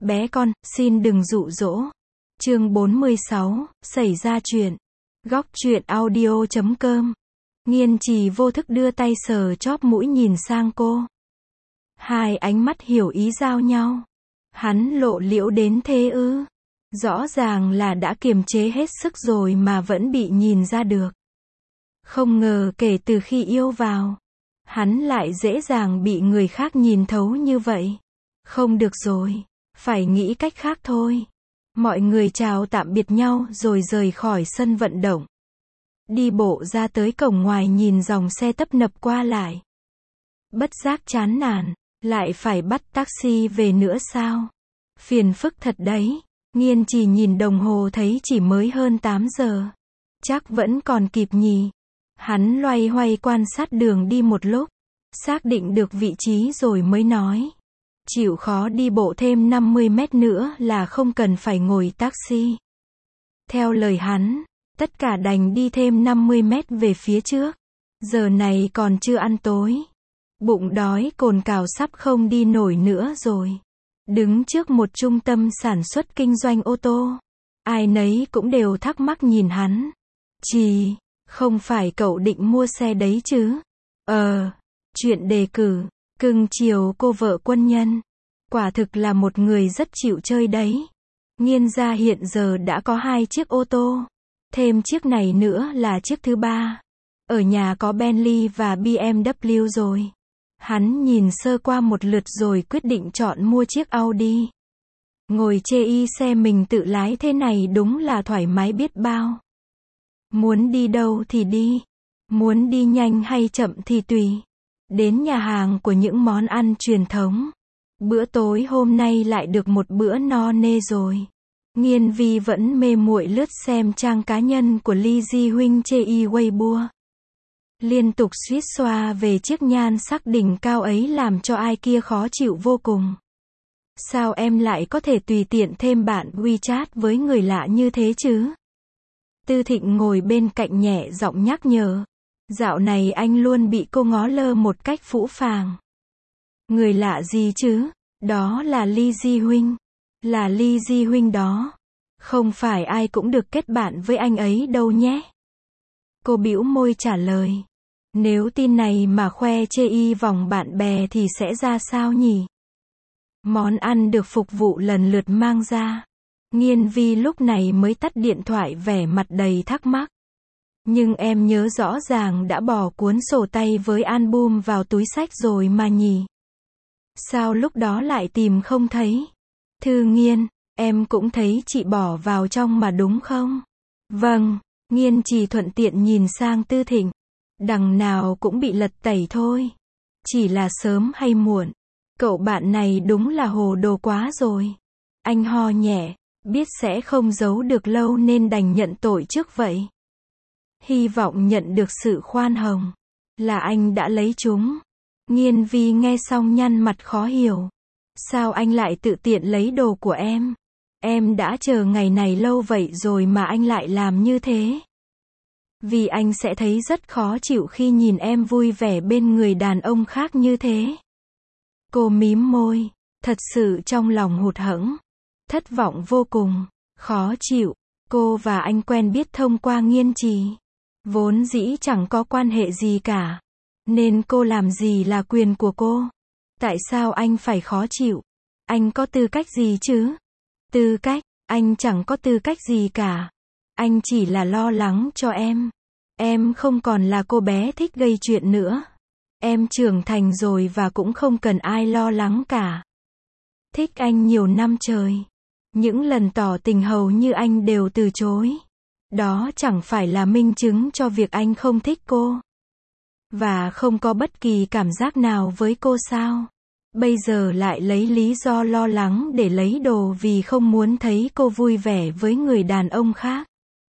Bé con, xin đừng dụ dỗ. Chương 46, xảy ra chuyện. Góc truyện audio.com. Nghiên Trì vô thức đưa tay sờ chóp mũi nhìn sang cô. Hai ánh mắt hiểu ý giao nhau. Hắn lộ liễu đến thế ư? Rõ ràng là đã kiềm chế hết sức rồi mà vẫn bị nhìn ra được. Không ngờ kể từ khi yêu vào, hắn lại dễ dàng bị người khác nhìn thấu như vậy. Không được rồi, phải nghĩ cách khác thôi. Mọi người chào tạm biệt nhau rồi rời khỏi sân vận động. Đi bộ ra tới cổng ngoài nhìn dòng xe tấp nập qua lại. Bất giác chán nản, lại phải bắt taxi về nữa sao? Phiền phức thật đấy. Nghiên Trì nhìn đồng hồ thấy chỉ mới hơn 8 giờ. Chắc vẫn còn kịp nhỉ. Hắn loay hoay quan sát đường đi một lúc, xác định được vị trí rồi mới nói. Chịu khó đi bộ thêm 50 mét nữa là không cần phải ngồi taxi. Theo lời hắn, tất cả đành đi thêm 50 mét về phía trước. Giờ này còn chưa ăn tối. Bụng đói cồn cào sắp không đi nổi nữa rồi. Đứng trước một trung tâm sản xuất kinh doanh ô tô. Ai nấy cũng đều thắc mắc nhìn hắn. Trì, không phải cậu định mua xe đấy chứ? Chuyện đề cử, cưng chiều cô vợ quân nhân. Quả thực là một người rất chịu chơi đấy. Nghiên gia hiện giờ đã có 2 chiếc ô tô. Thêm chiếc này nữa là chiếc thứ 3. Ở nhà có Bentley và BMW rồi. Hắn nhìn sơ qua một lượt rồi quyết định chọn mua chiếc Audi. Ngồi chê y xe mình tự lái thế này đúng là thoải mái biết bao. Muốn đi đâu thì đi. Muốn đi nhanh hay chậm thì tùy. Đến nhà hàng của những món ăn truyền thống. Bữa tối hôm nay lại được một bữa no nê rồi. Nghiên Vi vẫn mê muội lướt xem trang cá nhân của Ly Di Huynh chê y Weibo. Liên tục suýt xoa về chiếc nhan sắc đỉnh cao ấy làm cho ai kia khó chịu vô cùng. Sao em lại có thể tùy tiện thêm bạn WeChat với người lạ như thế chứ? Tư Thịnh ngồi bên cạnh nhẹ giọng nhắc nhở. Dạo này anh luôn bị cô ngó lơ một cách phũ phàng. Người lạ gì chứ? Đó là Ly Di Huynh. Là Ly Di Huynh đó. Không phải ai cũng được kết bạn với anh ấy đâu nhé. Cô bĩu môi trả lời. Nếu tin này mà khoe chê y vòng bạn bè thì sẽ ra sao nhỉ? Món ăn được phục vụ lần lượt mang ra. Nghiên Vi lúc này mới tắt điện thoại vẻ mặt đầy thắc mắc. Nhưng em nhớ rõ ràng đã bỏ cuốn sổ tay với album vào túi xách rồi mà nhỉ? Sao lúc đó lại tìm không thấy? Thư Nghiên, em cũng thấy chị bỏ vào trong mà đúng không? Vâng, Nghiên Trì thuận tiện nhìn sang Tư Thịnh. Đằng nào cũng bị lật tẩy thôi. Chỉ là sớm hay muộn. Cậu bạn này đúng là hồ đồ quá rồi. Anh ho nhẹ, biết sẽ không giấu được lâu nên đành nhận tội trước vậy. Hy vọng nhận được sự khoan hồng. Là anh đã lấy chúng. Nghiên Vi nghe xong nhăn mặt khó hiểu. Sao anh lại tự tiện lấy đồ của em? Em đã chờ ngày này lâu vậy rồi mà anh lại làm như thế. Vì anh sẽ thấy rất khó chịu khi nhìn em vui vẻ bên người đàn ông khác như thế. Cô mím môi, thật sự trong lòng hụt hẫng, thất vọng vô cùng, khó chịu. Cô và anh quen biết thông qua Nghiên Trì. Vốn dĩ chẳng có quan hệ gì cả. Nên cô làm gì là quyền của cô. Tại sao anh phải khó chịu? Anh có tư cách gì chứ? Tư cách? Anh chẳng có tư cách gì cả. Anh chỉ là lo lắng cho em. Em không còn là cô bé thích gây chuyện nữa. Em trưởng thành rồi và cũng không cần ai lo lắng cả. Thích anh nhiều năm trời. Những lần tỏ tình hầu như anh đều từ chối. Đó chẳng phải là minh chứng cho việc anh không thích cô. Và không có bất kỳ cảm giác nào với cô sao? Bây giờ lại lấy lý do lo lắng để lấy đồ vì không muốn thấy cô vui vẻ với người đàn ông khác.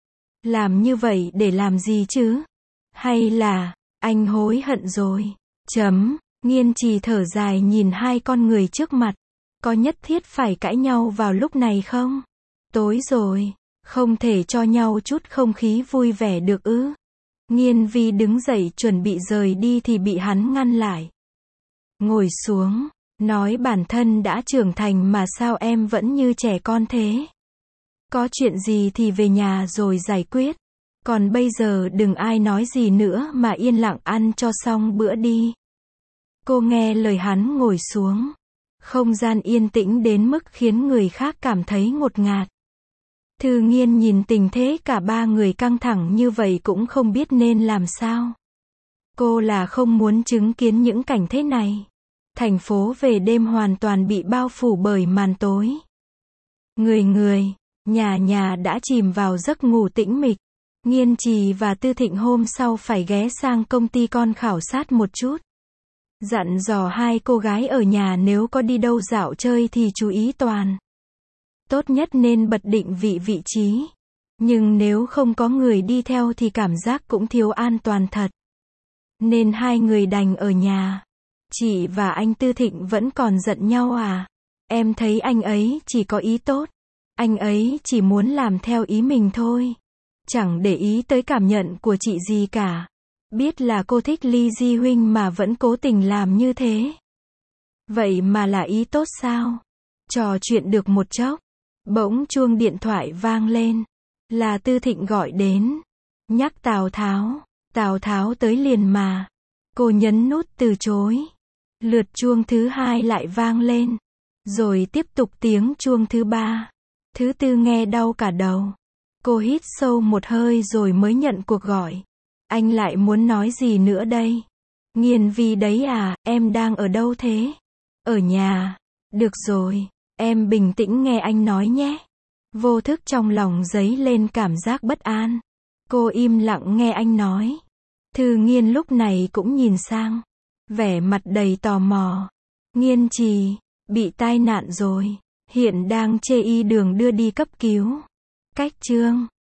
Làm như vậy để làm gì chứ? Hay là, anh hối hận rồi? Nghiên Trì thở dài nhìn hai con người trước mặt. Có nhất thiết phải cãi nhau vào lúc này không? Tối rồi, không thể cho nhau chút không khí vui vẻ được ư? Nghiên Vi đứng dậy chuẩn bị rời đi thì bị hắn ngăn lại. Ngồi xuống, Nói bản thân đã trưởng thành mà sao em vẫn như trẻ con thế? Có chuyện gì thì về nhà rồi giải quyết. Còn bây giờ đừng ai nói gì nữa mà yên lặng ăn cho xong bữa đi. Cô nghe lời hắn ngồi xuống. Không gian yên tĩnh đến mức khiến người khác cảm thấy ngột ngạt. Thư Nghiên nhìn tình thế cả ba người căng thẳng như vậy cũng không biết nên làm sao. Cô là không muốn chứng kiến những cảnh thế này. Thành phố về đêm hoàn toàn bị bao phủ bởi màn tối. Người, nhà đã chìm vào giấc ngủ tĩnh mịch. Nghiên Trì và Tư Thịnh hôm sau phải ghé sang công ty con khảo sát một chút. Dặn dò hai cô gái ở nhà nếu có đi đâu dạo chơi thì chú ý toàn. Tốt nhất nên bật định vị trí. Nhưng nếu không có người đi theo thì cảm giác cũng thiếu an toàn thật. Nên hai người đành ở nhà. Chị và anh Tư Thịnh vẫn còn giận nhau à? Em thấy anh ấy chỉ có ý tốt. Anh ấy chỉ muốn làm theo ý mình thôi. Chẳng để ý tới cảm nhận của chị gì cả. Biết là cô thích Ly Di Huynh mà vẫn cố tình làm như thế. Vậy mà là ý tốt sao? Trò chuyện được một chốc. Bỗng chuông điện thoại vang lên. Là Tư Thịnh gọi đến. Nhắc Tào Tháo. Tào Tháo tới liền mà. Cô nhấn nút từ chối. Lượt chuông thứ hai lại vang lên. Rồi tiếp tục tiếng chuông thứ ba. Thứ tư nghe đau cả đầu. Cô hít sâu một hơi rồi mới nhận cuộc gọi. Anh lại muốn nói gì nữa đây? Nghiên Vi đấy à, em đang ở đâu thế? Ở nhà. Được rồi, em bình tĩnh nghe anh nói nhé. Vô thức trong lòng dấy lên cảm giác bất an. Cô im lặng nghe anh nói. Thư Nghiên lúc này cũng nhìn sang. Vẻ mặt đầy tò mò. Nghiên Trì, bị tai nạn rồi. Hiện đang chê y đường đưa đi cấp cứu. Cách chương